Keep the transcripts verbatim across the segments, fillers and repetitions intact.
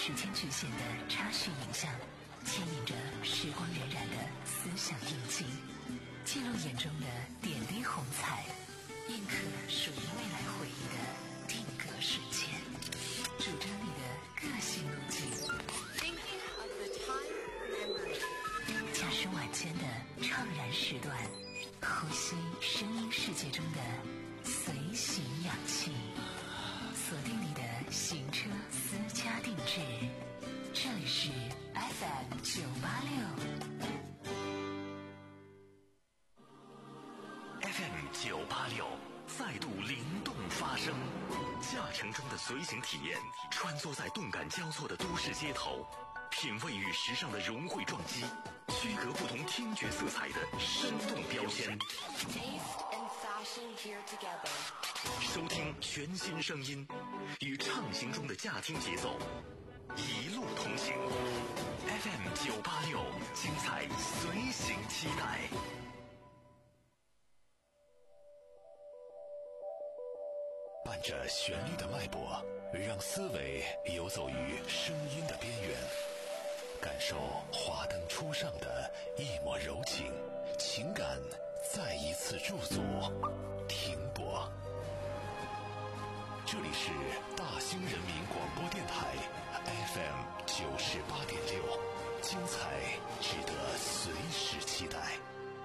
时间局限的插叙影像，牵引着时光荏苒的思想印记，记录眼中的点滴红彩，印刻属于未来回忆的定格瞬间，主张你的个性路径。驾驶晚间的怅然时段，呼吸声音世界中的随行氧气，锁定你的行车私家定制。这里是 F M 九八六 F M 九八六再度灵动发声，驾乘中的随行体验，穿梭在动感交错的都市街头，品味与时尚的融汇撞击，区隔不同听觉色彩的生动标签，收听全新声音，与畅行中的驾听节奏一路同行。 F M 九八六精彩随行期待。伴着旋律的脉搏，让思维游走于声音的边缘，感受华灯初上的一抹柔情，情感再一次驻足停泊。这里是大兴人民广播电台 F M 九十八点六，精彩值得随时期待。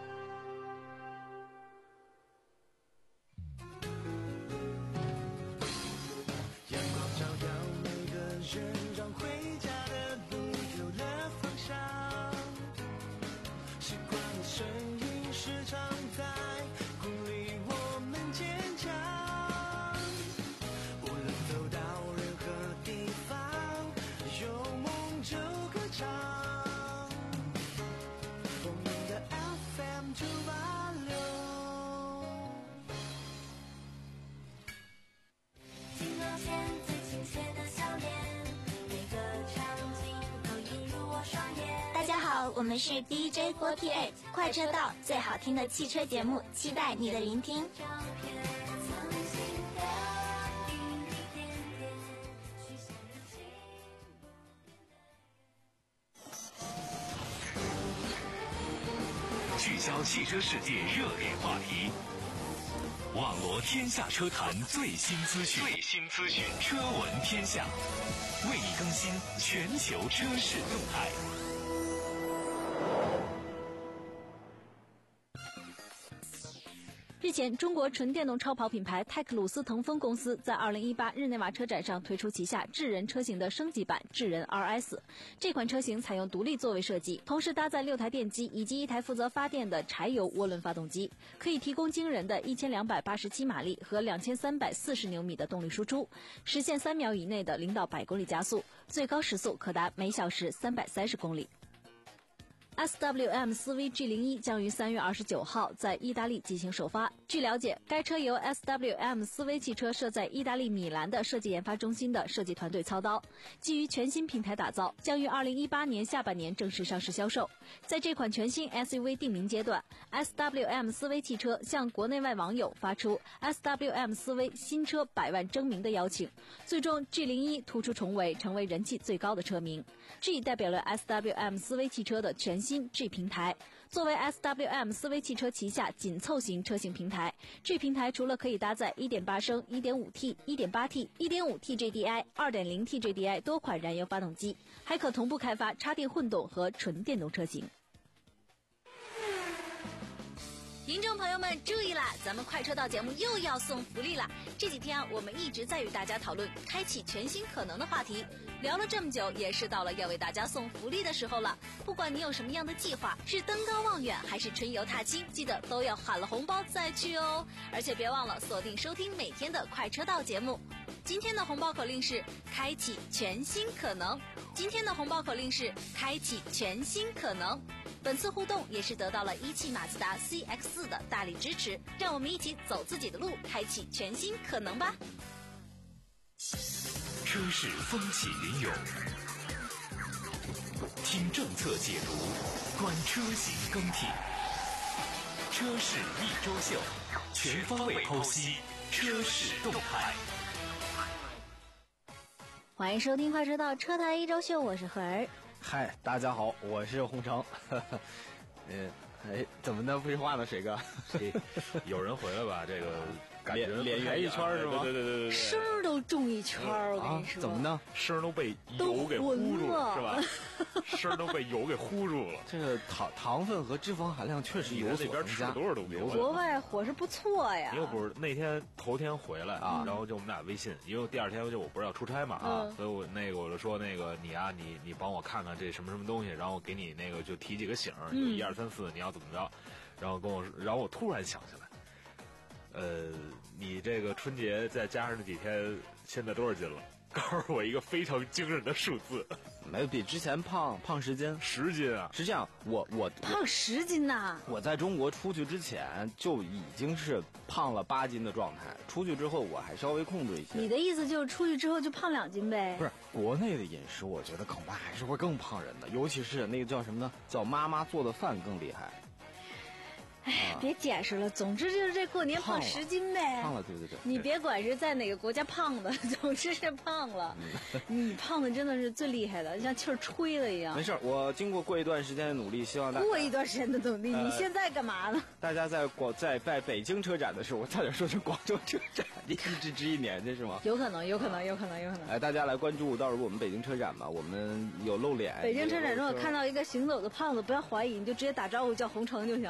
阳光照耀每个人，让回家的路有了方向。习惯的声音时常在鼓励我们坚强。无论走到任何地方，有梦就歌唱。我们的 F M 九八六。 镜头前最亲切的笑脸，每个场景都映入我双眼。 大家好，我们是 D J 四十八 快车道，最好听的汽车节目，期待你的聆听。 聚焦汽车世界热点话题，网罗天下车坛最新资讯，最新资讯，车闻天下，为你更新全球车市动态。 日前，中国纯电动超跑品牌泰克鲁斯腾风公司在二零一八日内瓦车展上推出旗下智人车型的升级版智人 R S。这款车型采用独立座位设计，同时搭载六台电机以及一台负责发电的柴油涡轮发动机，可以提供惊人的一千两百八十七马力和两千三百四十牛米的动力输出，实现三秒以内的零到百公里加速，最高时速可达每小时三百三十公里。S W M 四 V G 零一 将于三月二十九号在意大利进行首发。据了解，该车由 S W M 四 V 汽车设在意大利米兰的设计研发中心的设计团队操刀，基于全新平台打造，将于二零一八年下半年正式上市销售。在这款全新 S U V 定名阶段， S W M 四 V 汽车向国内外网友发出 S W M 四 V 新车百万争鸣的邀请，最终 G 零一 突出重围，成为人气最高的车名。G 代表了 S W M 四 V 汽车的全新 G 平台。作为 S W M 四 V 汽车旗下紧凑型车型平台， G 平台除了可以搭载 一点八升、一点五 T、一点八 T、一点五 T J D I、二点零 T J D I 多款燃油发动机，还可同步开发插电混动和纯电动车型。听众朋友们注意啦，咱们快车道节目又要送福利了。这几天啊，我们一直在与大家讨论开启全新可能的话题，聊了这么久，也是到了要为大家送福利的时候了。不管你有什么样的计划，是登高望远还是春游踏青，记得都要喊了红包再去哦。而且别忘了锁定收听每天的快车道节目。今天的红包口令是开启全新可能。今天的红包口令是开启全新可能。本次互动也是得到了一汽马自达 C X 四 的大力支持，让我们一起走自己的路，开启全新可能吧。 车市风起云涌，听政策解读，观车型更替，车市一周秀，全方位剖析车市动态。 欢迎收听快车道车台一周秀，我是何儿。 嗨，大家好，我是洪城。嗯，哎，怎么呢？不说话呢，水哥？ 有人回来吧？这个感觉脸圆一圈是吗？ 对对对对对， 声儿都中一圈儿，我跟你说。 啊、怎么呢？ 声儿都被油给糊住了，是吧？声儿都被油给糊住了。 这个糖糖分和脂肪含量确实有所增加。 多少度？ 国外伙食不错呀。 又不是那天头天回来啊，然后就我们俩微信，因为第二天就我不是要出差嘛啊，所以我那个我就说那个你啊，你你帮我看看这什么什么东西，然后我给你那个就提几个醒，有一二三四，你要怎么着，然后跟我说，然后我突然想起来。呃，你这个春节再加上这几天，现在多少斤了？告诉我一个非常惊人的数字。 没有比之前胖胖十斤， 十斤啊！ 是这样，我我胖十斤呐！ 我在中国出去之前就已经是胖了八斤的状态，出去之后我还稍微控制一些。 你的意思就是出去之后就胖两斤呗？ 不是，国内的饮食，我觉得恐怕还是会更胖人的，尤其是那个叫什么呢？叫妈妈做的饭更厉害。 哎，别解释了，总之就是这过年胖十斤呗。 胖了，对对对。 你别管是在哪个国家胖的，总之是胖了。你胖的真的是最厉害的，像气儿吹了一样。 没事，我经过过一段时间的努力，希望大家过一段时间的努力，呃、你现在干嘛呢？ 大家在广在在北京车展的时候，我差点说成广州车展，一直值一年，这是吗？ 有可能，有可能，有可能，有可能。 哎，大家来关注到时候我们北京车展吧，我们有露脸。 北京车展如果看到一个行走的胖子，不要怀疑，你就直接打招呼叫洪城就行。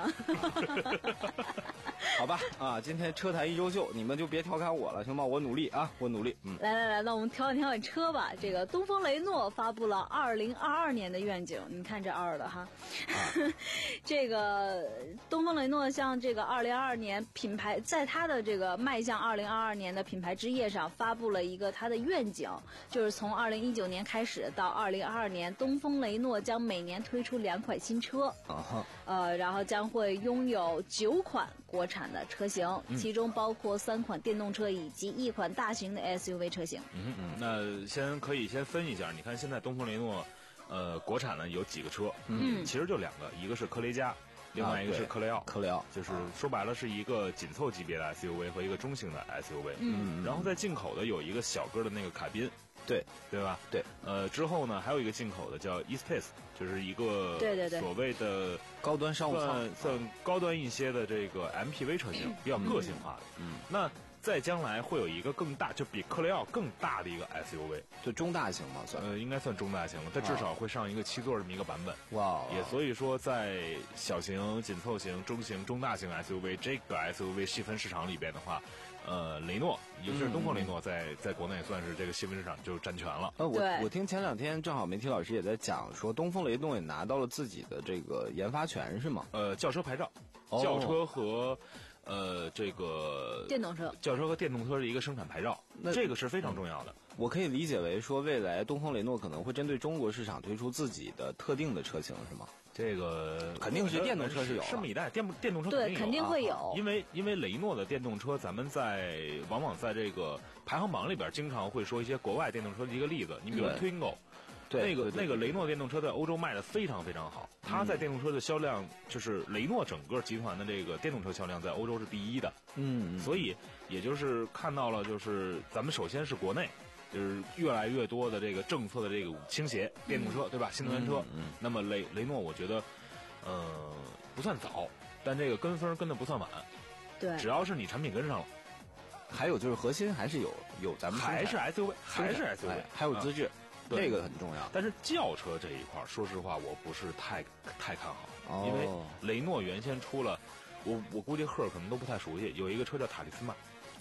好吧，啊，今天车台一周秀，你们就别调侃我了，行吗？我努力啊，我努力。嗯， 来来来，那我们调侃调侃车吧。这个东风雷诺发布了二零二二年的愿景，你看这二的哈。啊、这个东风雷诺向这个二零二二年品牌，在它的这个迈向二零二二年的品牌之夜上发布了一个它的愿景，就是从二零一九年开始到二零二二年，东风雷诺将每年推出两款新车。啊、呃，然后将会拥有九款国产的车型，嗯、其中包括三款电动车以及一款大型的 S U V 车型。 嗯嗯，那先可以先分一下，你看现在东风雷诺，呃，国产呢有几个车？嗯，其实就两个，一个是科雷嘉，另外一个是科雷傲。 科雷傲就是说白了是一个紧凑级别的 S U V 和一个中型的 S U V。嗯，然后在进口的有一个小个的那个卡宾。 对对吧？ 对， 呃，之后呢，还有一个进口的叫 eSpace， 就是一个对对对所谓的高端商务舱， 算算高端一些的这个 M P V 车型，比较个性化的。嗯，那在将来会有一个更大，就比科雷傲更大的一个 S U V， 就中大型嘛，算呃，应该算中大型了。它至少会上一个七座这么一个版本。 哇！ 也所以说，在小型、紧凑型、中型、中大型 S U V 这个 S U V 细分市场里边的话。呃，雷诺，尤其是东风雷诺在，在在国内算是这个细分市场就占全了。 呃，我我听前两天正好媒体老师也在讲说，东风雷诺也拿到了自己的这个研发权，是吗？ 呃，轿车牌照，哦、轿车和呃这个电动车， 轿车和电动车的一个生产牌照，这个是非常重要的。 嗯、我可以理解为说，未来东风雷诺可能会针对中国市场推出自己的特定的车型，是吗？ 这个肯定是电动车是有， 拭目以待。电电动车对肯定会有， 因为因为雷诺的电动车，咱们在往往在这个排行榜里边经常会说一些国外电动车的一个例子。你比如 Twingo， 对那个那个雷诺电动车在欧洲卖的非常非常好，它在电动车的销量就是雷诺整个集团的这个电动车销量在欧洲是第一的。嗯，所以也就是看到了，就是咱们首先是国内。就是越来越多的这个政策的这个倾斜，电动车、嗯、对吧？新能源车，嗯嗯、那么雷雷诺我觉得，呃，不算早，但这个跟风跟的不算晚。 对， 只要是你产品跟上了， 还有就是核心还是有有咱们还是 S U V， 还是 S U V，、 哎、还有资质、嗯，这个很重要。 但是轿车这一块，说实话我不是太太看好， 哦、 因为雷诺原先出了，我我估计赫可能都不太熟悉，有一个车叫塔利斯曼。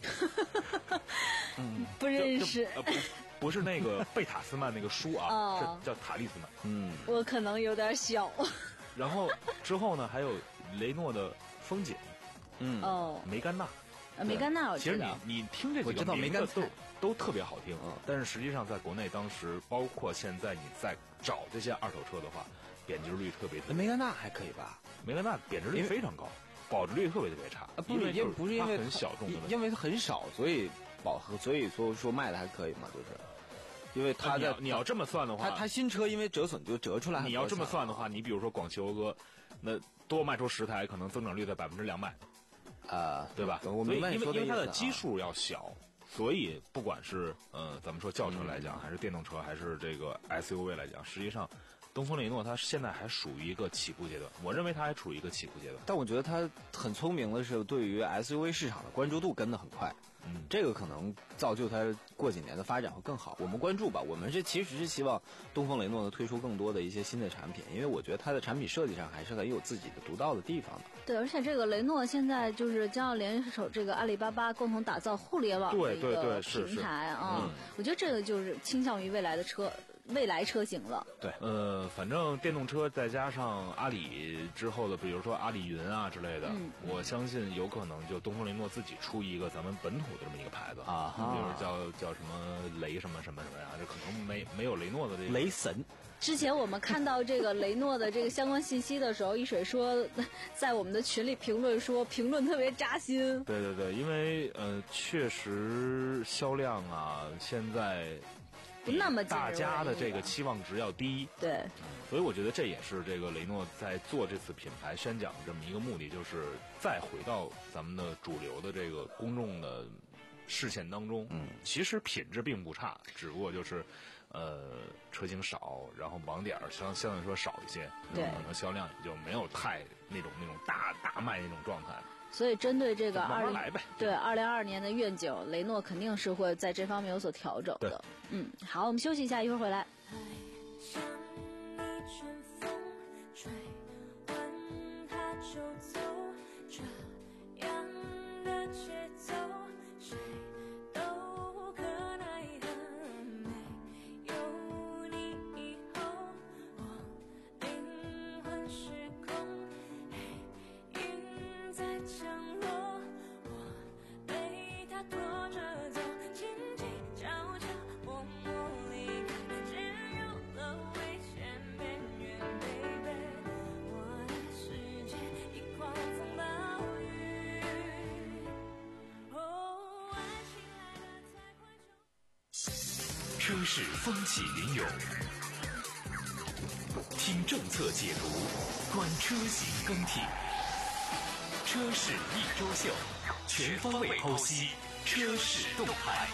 嗯，不认识， 呃、不, 不是那个贝塔斯曼那个书啊，哦、是叫塔利斯曼。 嗯， 我可能有点小。 然后之后呢，还有雷诺的风景， 嗯， 哦， 梅甘娜， 呃，梅甘娜我知道。 其实你你听这几个名字都都特别好听，嗯，但是实际上在国内当时，包括现在你在找这些二手车的话，贬值率特别低。 梅甘娜还可以吧？ 梅甘娜贬值率非常高。保值率特别特别差， 啊、不是因为不是因为很小众的， 因为它很少，所以饱和，所以说说卖的还可以嘛，就是因为它的、 啊、你, 你要这么算的话， 它它新车因为折损就折出来。 你要这么算的话，你比如说广汽讴歌，那多卖出十台，可能增长率在百分之两百， 啊， 对吧？ 我明白你说的意思、啊、 因为因为它的基数要小， 所以不管是呃咱们说轿车来讲，还是电动车，还是这个 S U V 来讲，实际上东风雷诺它现在还属于一个起步阶段，我认为它还处于一个起步阶段。 但我觉得它很聪明的是，对于 S U V 市场的关注度跟得很快。 嗯， 这个可能造就它过几年的发展会更好。我们关注吧，我们是其实是希望东风雷诺呢推出更多的一些新的产品，因为我觉得它的产品设计上还是很有自己的独到的地方的。 对，而且这个雷诺现在就是将要联手这个阿里巴巴，共同打造互联网的一个平台啊、嗯。我觉得这个就是倾向于未来的车。未来车型了， 对，呃，反正电动车再加上阿里之后的，比如说阿里云啊之类的，嗯、我相信有可能就东风雷诺自己出一个咱们本土的这么一个牌子啊， 比如叫叫什么雷什么什么什么呀，这可能没没有雷诺的这个雷神。 之前我们看到这个雷诺的这个相关信息的时候，一水说在我们的群里评论说评论特别扎心。 对对对，因为呃，确实销量啊，现在。 不那么大家的这个期望值要低， 对， 所以我觉得这也是这个雷诺在做这次品牌宣讲的这么一个目的，就是再回到咱们的主流的这个公众的视线当中。嗯，其实品质并不差，只不过就是呃车型少，然后网点相相对来说少一些， 对， 可能销量也就没有太那种那种大大卖那种状态。 所以针对这个二零对二零二二年的愿景，雷诺肯定是会在这方面有所调整的。嗯，好，我们休息一下，一会儿回来。 车市风起云涌，听政策解读，观车型更替，车市一周秀，全方位剖析车市动态。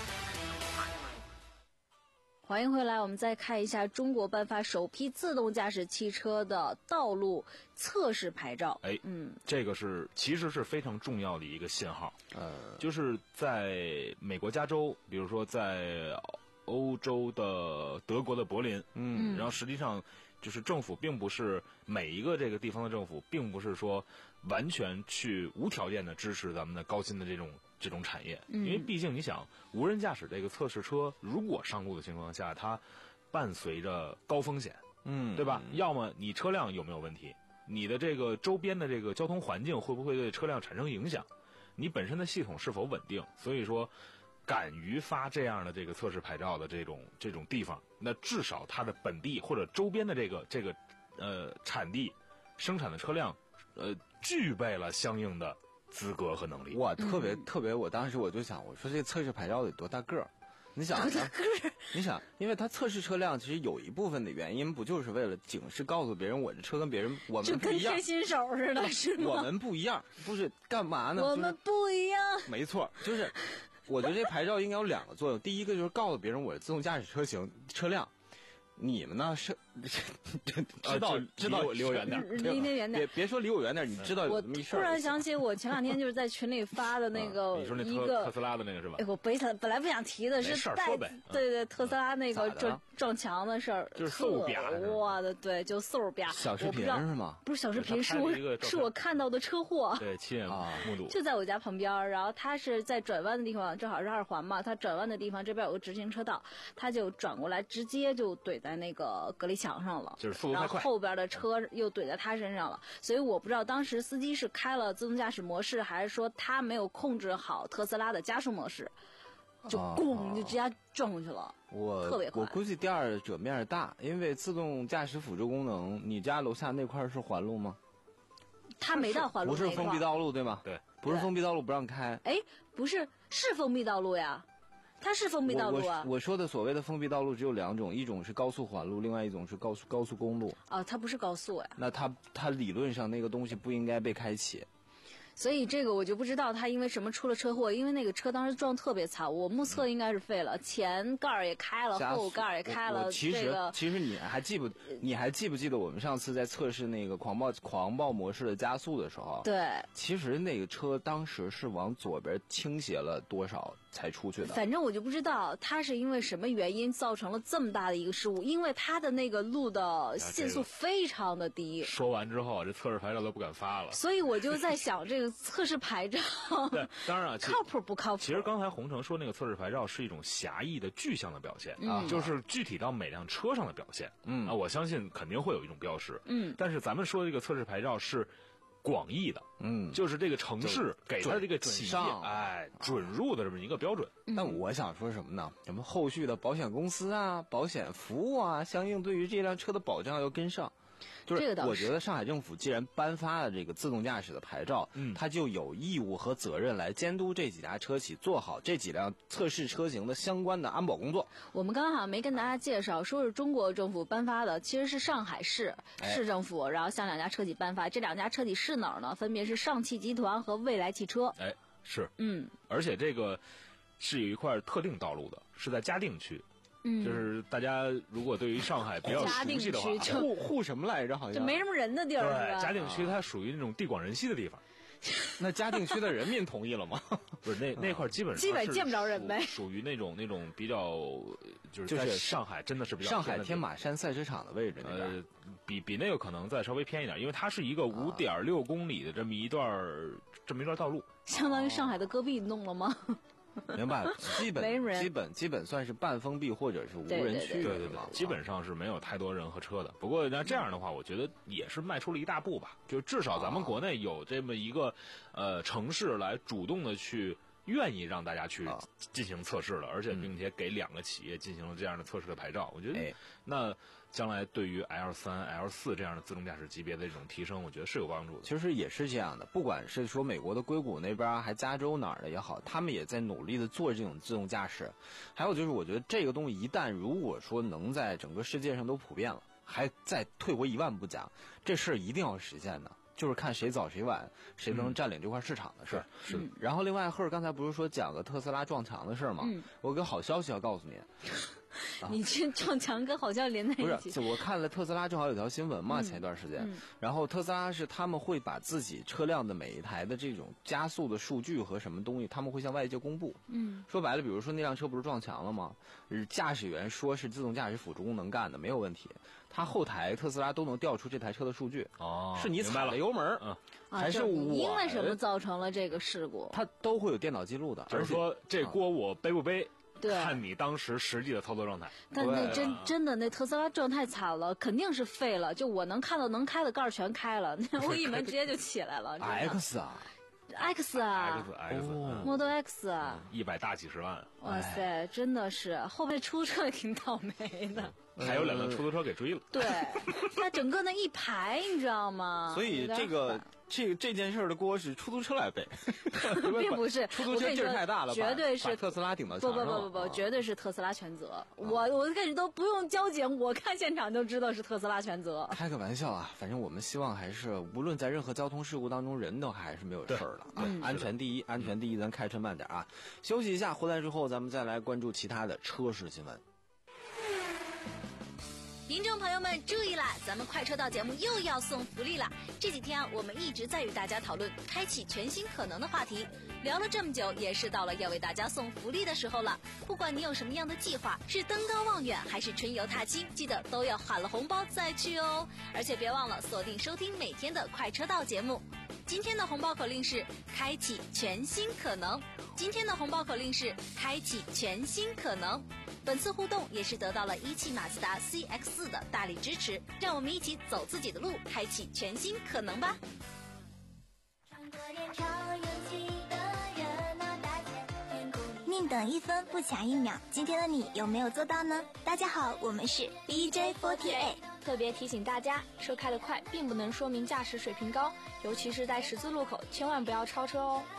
欢迎回来，我们再看一下中国颁发首批自动驾驶汽车的道路测试牌照。 哎，嗯，这个是其实是非常重要的一个信号。呃，就是在美国加州，比如说在欧洲的德国的柏林，嗯，然后实际上就是政府并不是每一个这个地方的政府，并不是说完全去无条件的支持咱们的高新的这种这种产业，因为毕竟你想，无人驾驶这个测试车如果上路的情况下，它伴随着高风险，嗯，对吧？要么你车辆有没有问题，你的这个周边的这个交通环境会不会对车辆产生影响，你本身的系统是否稳定，所以说。敢于发这样的这个测试牌照的这种这种地方，那至少它的本地或者周边的这个这个呃产地生产的车辆，呃具备了相应的资格和能力。 哇，特别、嗯、特别，我当时我就想，我说这个测试牌照得多大个儿？你想，你想，因为它测试车辆其实有一部分的原因，不就是为了警示告诉别人，我这车跟别人我们不一样， 就跟贴新手似的，是吗？ 我们不一样，不是干嘛呢？ 我们不一样， 没错，就是。我觉得这牌照应该有两个作用，第一个就是告诉别人我是自动驾驶车型车辆，你们呢是知道、啊、知道离我远点， 离你远点， 别别说离我远点，你知道有这么一事儿。 我突然想起我前两天就是在群里发的那个、 啊、你说那一个特斯拉的那个是吧？ 哎，我本来本来不想提的是带对对特斯拉那个撞撞墙的事儿， 就是嗖吧， 哇的对，就嗖吧。 小视频是吗？ 不是小视频，是我是我看到的车祸， 对，亲眼目睹， 就在我家旁边，然后他是在转弯的地方，正好是二环嘛，他转弯的地方这边有个直行车道，他就转过来，直接就怼在那个隔离墙上了， 就是速度太快， 然后后边的车又怼在他身上了，所以我不知道当时司机是开了自动驾驶模式，还是说他没有控制好特斯拉的加速模式，就咣就直接撞过去了。 我特别快， 我估计第二者面大，因为自动驾驶辅助功能，你家楼下那块是环路吗？ 他没到环路， 不是封闭道路对吗？ 对， 不是封闭道路不让开。 哎，不是，是封闭道路呀。它是封闭道路啊！ 我, 我, 我说的所谓的封闭道路只有两种，一种是高速环路，另外一种是高速高速公路。 哦，它不是高速呀。 那它它理论上那个东西不应该被开启。 所以这个我就不知道他因为什么出了车祸，因为那个车当时撞特别惨，我目测应该是废了，前盖儿也开了，后盖儿也开了。 其实、 这个、 其实你还记不你还记不记得我们上次在测试那个狂暴狂暴模式的加速的时候？ 对， 其实那个车当时是往左边倾斜了多少才出去的？ 反正我就不知道他是因为什么原因造成了这么大的一个失误，因为他的那个路的限速非常的低。 说完之后，这测试牌照都不敢发了。 所以我就在想，这个测试牌照， 对，当然啊， 靠谱不靠谱？ 其实刚才洪城说那个测试牌照是一种狭义的具象的表现啊、 嗯， 就是具体到每辆车上的表现。嗯啊，我相信肯定会有一种标识。 嗯， 但是咱们说的这个测试牌照是广义的， 嗯， 就是这个城市给他的这个企业，哎，准入的这么一个标准。 但我想说什么呢？什么后续的保险公司啊、保险服务啊，相应对于这辆车的保障要跟上。就是我觉得上海政府既然颁发了这个自动驾驶的牌照，嗯，它就有义务和责任来监督这几家车企做好这几辆测试车型的相关的安保工作。 我们刚刚好像没跟大家介绍，说是中国政府颁发的，其实是上海市、哎、市政府，然后向两家车企颁发。这两家车企是哪儿呢？分别是上汽集团和蔚来汽车。 哎，是， 嗯， 而且这个是有一块特定道路的，是在嘉定区。嗯，就是大家如果对于上海比较熟悉的话， 沪沪什么来着？好像就没什么人的地儿是吧？ 嘉定区它属于那种地广人稀的地方。 那嘉定区的人民同意了吗？ 不是，那那块基本上基本见不着人呗， 属于那种那种比较就是在上海真的是比较上海天马山赛车场的位置那边， 呃，比比那个可能再稍微偏一点，因为它是一个五点六公里的这么一段这么一段道路， 相当于上海的戈壁弄了吗？ 明白了，基本基本基本算是半封闭或者是无人区， 对对对，基本上是没有太多人和车的。不过那这样的话，我觉得也是迈出了一大步吧。就至少咱们国内有这么一个呃城市来主动的去愿意让大家去进行测试了，而且并且给两个企业进行了这样的测试的牌照。我觉得那将来对于 L 三、L 四这样的自动驾驶级别的这种提升，我觉得是有帮助的。 其实也是这样的，不管是说美国的硅谷那边，还加州哪儿的也好，他们也在努力的做这种自动驾驶。还有就是，我觉得这个东西一旦如果说能在整个世界上都普遍了，还再退回一万步讲，这事儿一定要实现的。就是看谁早谁晚，谁能占领这块市场的事儿。 是、嗯。 然后另外，赫尔刚才不是说讲个特斯拉撞墙的事儿吗？嗯。我有个好消息要告诉你。 啊、你这撞墙跟好像连在一起。 不是，我看了特斯拉正好有条新闻嘛，嗯、前一段时间、嗯，然后特斯拉是他们会把自己车辆的每一台的这种加速的数据和什么东西，他们会向外界公布。 嗯。 说白了，比如说那辆车不是撞墙了吗？驾驶员说是自动驾驶辅助功能干的，没有问题。他后台特斯拉都能调出这台车的数据。 哦。 是你踩了油门，嗯，还是我因为什么造成了这个事故？ 它都会有电脑记录的。 就是说这锅我背不背？ 对， 看你当时实际的操作状态。 但那真真的那特斯拉撞太惨了，肯定是废了。就我能看到能开的盖儿全开了，那我一门直接就起来了。 X 啊 ，X 啊 ，X X Model X 啊， 一百大几十万。 哇塞，真的是后面出租车也挺倒霉的。 还有两辆出租车给追了。 对，它整个那一排，你知道吗？ 所以这个这个这件事的锅是出租车来背， 并不是出租车劲儿太大了， 绝对是特斯拉顶到墙上了。不不不不不，绝对是特斯拉全责。我我跟你都不用交警，我看现场就知道是特斯拉全责。 开个玩笑啊，反正我们希望还是无论在任何交通事故当中，人都还是没有事儿的啊。安全第一，安全第一，咱开车慢点啊。休息一下，回来之后咱们再来关注其他的车市新闻。 听众朋友们注意啦，咱们快车道节目又要送福利啦！这几天啊，我们一直在与大家讨论开启全新可能的话题，聊了这么久，也是到了要为大家送福利的时候了。不管你有什么样的计划，是登高望远还是春游踏青，记得都要喊了红包再去哦！而且别忘了锁定收听每天的快车道节目。今天的红包口令是开启全新可能。今天的红包口令是开启全新可能。本次互动也是得到了一汽马自达 C X 四 的大力支持，让我们一起走自己的路，开启全新可能吧。 宁等一分不抢一秒，今天的你有没有做到呢？大家好，我们是 D J 四十八。 特别提醒大家，车开得快并不能说明驾驶水平高，尤其是在十字路口，千万不要超车哦。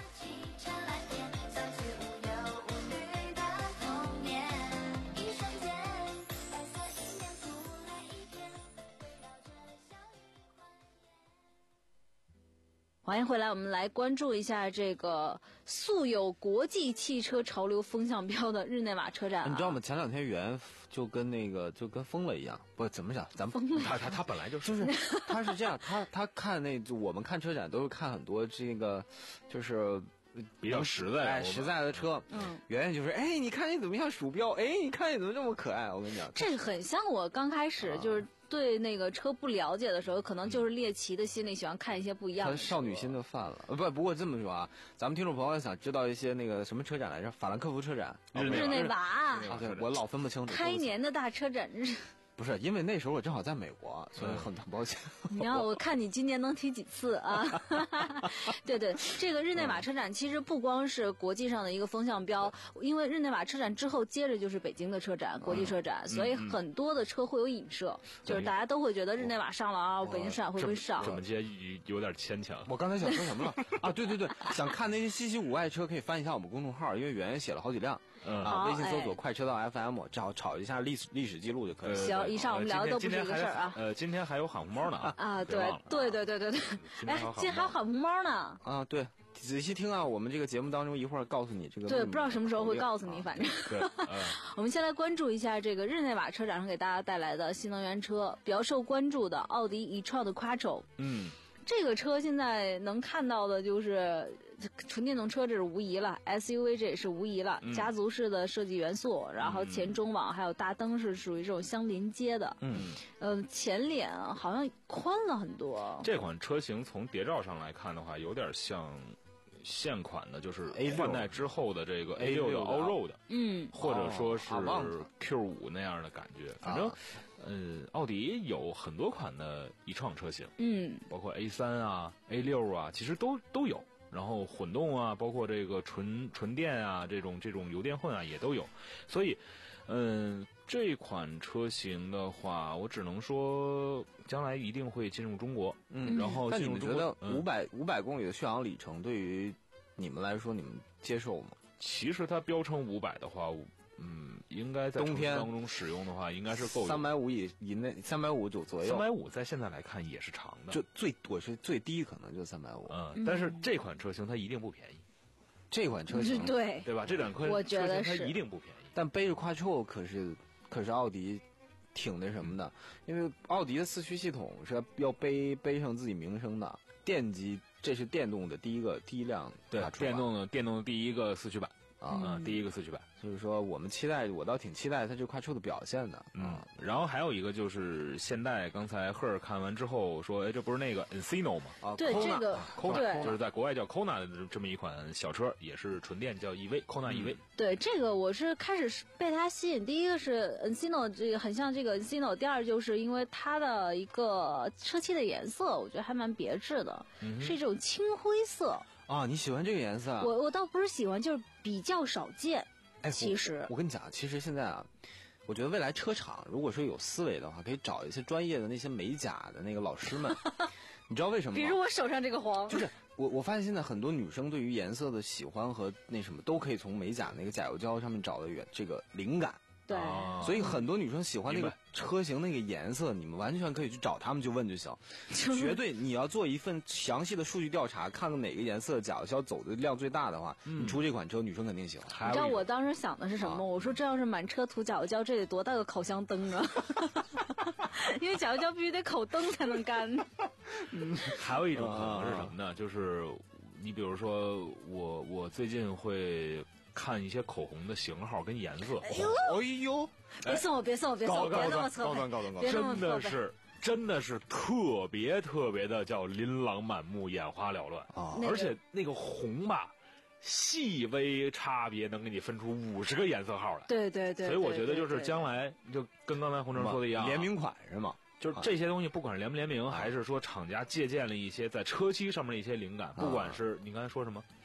欢迎回来，我们来关注一下这个素有国际汽车潮流风向标的日内瓦车展、啊。 你知道吗？前两天袁就跟那个就跟疯了一样，不怎么讲，咱们他他他本来就是就是他是这样，他他看那就我们看车展都是看很多这个就是比较实在哎实在的车。嗯，圆圆就是哎，你看你怎么像鼠标？哎，你看你怎么这么可爱？我跟你讲， 这个很像我刚开始就是。对那个车不了解的时候，可能就是猎奇的心理，喜欢看一些不一样的。 他少女心都犯了。不，不过这么说啊，咱们听众朋友想知道一些那个什么车展来着？法兰克福车展， 日内瓦啊， 对，我老分不清楚。 开年的大车展日。 不是，因为那时候我正好在美国，所以很很抱歉。 你要我看你今年能提几次啊？对对，这个日内瓦车展其实不光是国际上的一个风向标，因为日内瓦车展之后接着就是北京的车展，国际车展，所以很多的车会有影射，就是大家都会觉得日内瓦上了啊，北京车展会不会上？ 这么接有点牵强。 我刚才想说什么了啊？对对对，想看那些稀奇古怪车，可以翻一下我们公众号，因为圆圆写了好几辆。嗯啊，微信搜索快车道 F M， 找找一下历史历史记录就可以了。 行，以上我们聊的都不是一个事儿啊。 呃，今天还有喊红猫呢啊！ 啊，对对对对对对，哎，今天还有喊红猫呢。 啊，对，仔细听啊，我们这个节目当中一会儿告诉你这个。 对，不知道什么时候会告诉你，反正。 对。 我们先来关注一下这个日内瓦车展上给大家带来的新能源车，比较受关注的奥迪 e-tron 的 Quattro。嗯。这个车现在能看到的就是纯电动车，这是无疑了 ；S U V 这也是无疑了。嗯、家族式的设计元素，然后前中网还有大灯是属于这种相连接的。嗯，呃，前脸好像宽了很多。 这款车型从谍照上来看的话，有点像现款的，就是换代之后的这个 A 六 的 Allroad， 嗯，或者说是 Q 五那样的感觉。反正。呃，奥迪有很多款的e-tron车型，嗯，包括 A 三 啊、A 六 啊，其实都都有。然后混动啊，包括这个纯纯电啊，这种这种油电混啊也都有。所以，嗯、呃，这款车型的话，我只能说将来一定会进入中国。嗯，然后但你们觉得五百五百公里的续航里程对于你们来说，你们接受吗？ 其实它标称五百的话。嗯，应该在冬天当中使用的话，应该是够三百五以以内，三百五左左右。 三百五在现在来看也是长的， 就最我是最低可能就三百五。 嗯，但是这款车型它一定不便宜。 这款车型对对吧？这两款车型它一定不便宜。 但背着 Quattro 可是可是奥迪挺那什么的，因为奥迪的四驱系统是要背背上自己名声的。电机这是电动的第一个第一辆对电动的电动的第一个四驱版。啊、嗯，第一个四驱版， 就是说我们期待，我倒挺期待它这快车的表现的。 嗯，然后还有一个就是现代，刚才赫尔看完之后说，哎，这不是那个 Encino 吗？ 啊，对， Kona, 这个 Kona 就是在国外叫 Kona 的这么一款小车，也是纯电，叫 E V Kona E V。 对，这个我是开始被它吸引，第一个是 Encino 这个很像这个 Encino， 第二就是因为它的一个车漆的颜色，我觉得还蛮别致的，嗯、是一种青灰色。 啊，你喜欢这个颜色？ 我我倒不是喜欢，就是比较少见。哎，其实我, 我跟你讲，其实现在啊，我觉得未来车厂如果说有思维的话，可以找一些专业的那些美甲的那个老师们。你知道为什么吗？ 比如我手上这个黄， 就是我我发现现在很多女生对于颜色的喜欢和那什么，都可以从美甲那个甲油胶上面找到原这个灵感。 对， 所以很多女生喜欢那个车型那个颜色，你们完全可以去找他们就问就行，绝对你要做一份详细的数据调查，看看哪个颜色甲油胶走的量最大的话，嗯、你出这款车女生肯定喜欢。 你知道我当时想的是什么？啊、我说这要是满车涂甲油胶，这得多大个烤箱灯啊！因为甲油胶必须得烤灯才能干。 嗯，还有一种可能是什么呢？就是你比如说我我最近会。看一些口红的型号跟颜色， 哎呦， 哎呦， 别送我，别送我，别送我，别那么错， 高端高端高端，真的是真的是特别特别的叫琳琅满目、眼花缭乱啊！而且那个红吧，细微差别能给你分出五十个颜色号来。 对对对， 所以我觉得就是将来就跟刚才洪成说的一样， 联名款是吗？ 就是这些东西，不管是联不联名，还是说厂家借鉴了一些在车漆上面的一些灵感，不管是你刚才说什么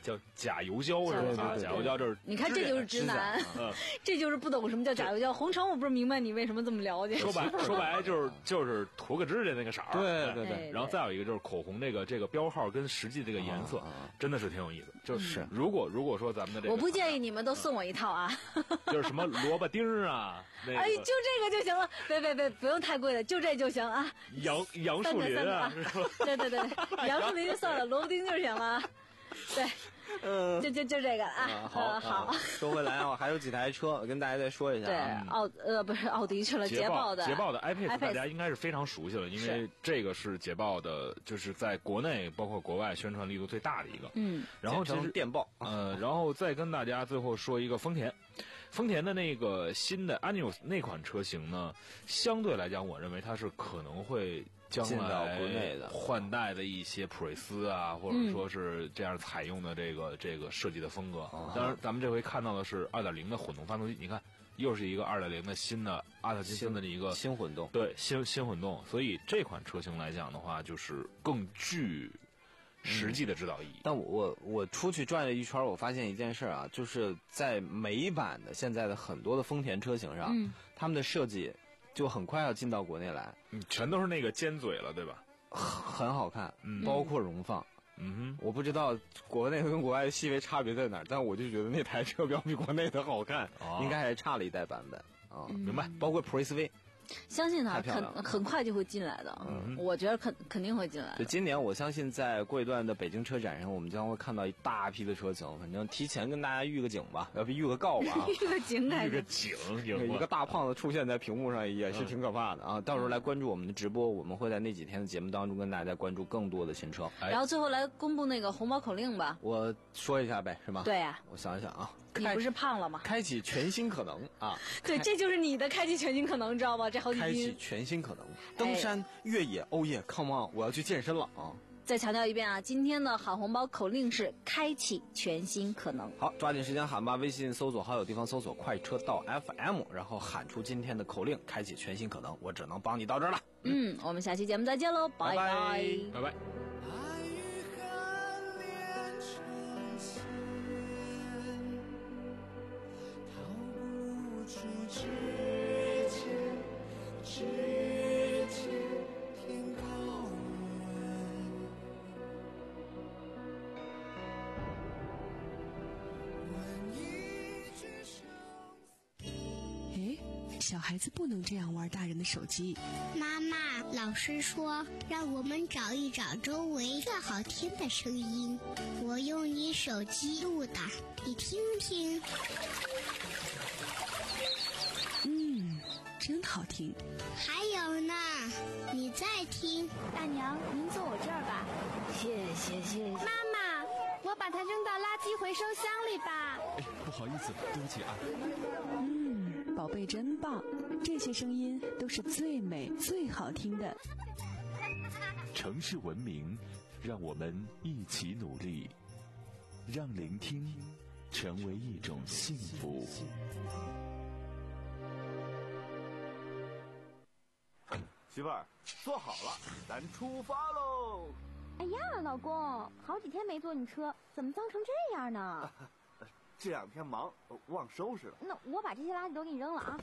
叫假油胶是吧？啊，假油胶这是你看这就是直男，嗯，这就是不懂什么叫假油胶。红橙我不是明白你为什么这么了解。 说白说白就是就是涂个指甲那个色儿， 对对对。 然后再有一个就是口红这个这个标号跟实际这个颜色，真的是挺有意思。就是如果如果说咱们的这个， 我不建议你们都送我一套啊， 就是什么萝卜丁啊， 哎，就这个就行了，别别别，不用太贵的，就这就行啊。 杨杨树林啊， 对对对对，杨树林就算了，萝卜丁就行了。对，嗯，就就就这个啊， 好好。 说回来啊，还有几台车，我跟大家再说一下。 对，奥呃不是奥迪去了，捷豹的捷豹的 iPace 大家应该是非常熟悉了，因为这个是捷豹的，就是在国内包括国外宣传力度最大的一个。 嗯， 然后其实电豹， 呃，然后再跟大家最后说一个丰田。丰田的那个新的 Anios 那款车型呢，相对来讲，我认为它是可能会将来换代的一些普锐斯啊，或者说是这样采用的这个这个设计的风格。当然，咱们这回看到的是 二点零 的混动发动机，你看又是一个 二点零 的新的阿特金森的一个新混动， 对，新新混动。所以这款车型来讲的话，就是更具实际的指导意义。 嗯、但我我我出去转了一圈，我发现一件事啊，就是在美版的现在的很多的丰田车型上， 嗯、 他们的设计就很快要进到国内来， 嗯，全都是那个尖嘴了，对吧？ 很好看， 嗯， 包括荣放。 嗯哼， 我不知道国内跟国外的细微差别在哪儿，但我就觉得那台车标比国内的好看，哦、应该还差了一代版本啊。 嗯、 明白， 包括普锐斯 V。 相信它很很快就会进来的，嗯，我觉得肯肯定会进来的。 对，今年我相信在过一段的北京车展上，我们将会看到一大批的车型。反正提前跟大家预个警吧，要不预个告吧。 预个警， 预个警， 一个大胖子出现在屏幕上也是挺可怕的啊！到时候来关注我们的直播，我们会在那几天的节目当中跟大家关注更多的新车。 然后最后来公布那个红包口令吧。 我说一下呗，是吗？ 对呀、 啊，我想一想啊。 你不是胖了吗？ 开启全新可能啊！ 对，这就是你的开启全新可能，知道吗？这好几斤。 开启全新可能，登山、哎、越野、欧耶 ，come on！ 我要去健身了啊！ 再强调一遍啊，今天的喊红包口令是开启全新可能。 好，抓紧时间喊吧！微信搜索好友地方搜索快车道 F M， 然后喊出今天的口令，开启全新可能。我只能帮你到这儿了。 嗯，嗯我们下期节目再见喽，拜拜拜拜。 小孩子不能这样玩大人的手机。 妈妈，老师说让我们找一找周围最好听的声音，我用你手机录的，你听听。 嗯，真好听。 还有呢，你再听。 大娘，您坐我这儿吧。 谢谢谢谢。 妈妈，我把它扔到垃圾回收箱里吧。 哎，不好意思，对不起啊。 嗯，宝贝真棒，这些声音都是最美最好听的。 城市文明，让我们一起努力，让聆听成为一种幸福。 媳妇儿，坐好了，咱出发喽！ 哎呀，老公，好几天没坐你车，怎么脏成这样呢？ 这两天忙，忘收拾了。 那我把这些垃圾都给你扔了啊！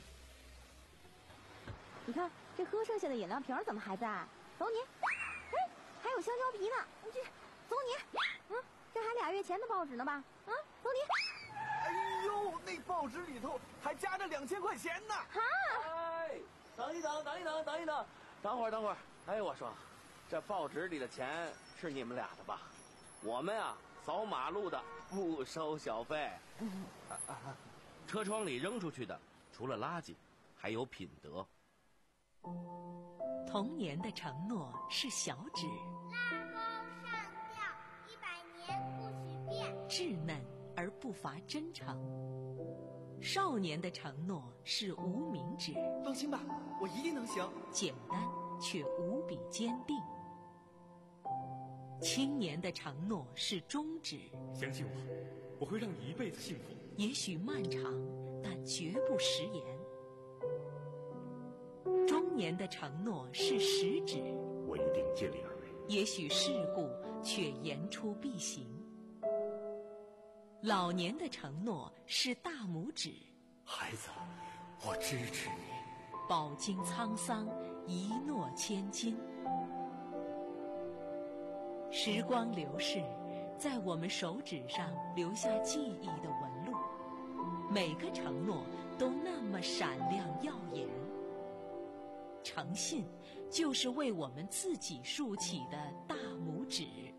你看这喝剩下的饮料瓶怎么还在？走你！哎，还有香蕉皮呢，这走你！嗯，这还俩月前的报纸呢吧？啊，走你！ 哎呦，那报纸里头还夹着两千块钱呢！ 哈！ 哎，等一等，等一等，等一等，等会儿，等会儿。哎，我说，这报纸里的钱是你们俩的吧？我们啊，扫马路的不收小费。 车窗里扔出去的，除了垃圾，还有品德。 童年的承诺是小指， 拉钩上吊，一百年不许变， 稚嫩而不乏真诚。少年的承诺是无名指， 放心吧，我一定能行。 简单却无比坚定。青年的承诺是中指， 相信我，我会让你一辈子幸福。 也许漫长，但绝不食言。中年的承诺是食指， 我一定尽力而为。 也许世故，却言出必行。 老年的承诺是大拇指。 孩子，我支持你。 饱经沧桑，一诺千金。时光流逝，在我们手指上留下记忆的纹路，每个承诺都那么闪亮耀眼。诚信就是为我们自己竖起的大拇指。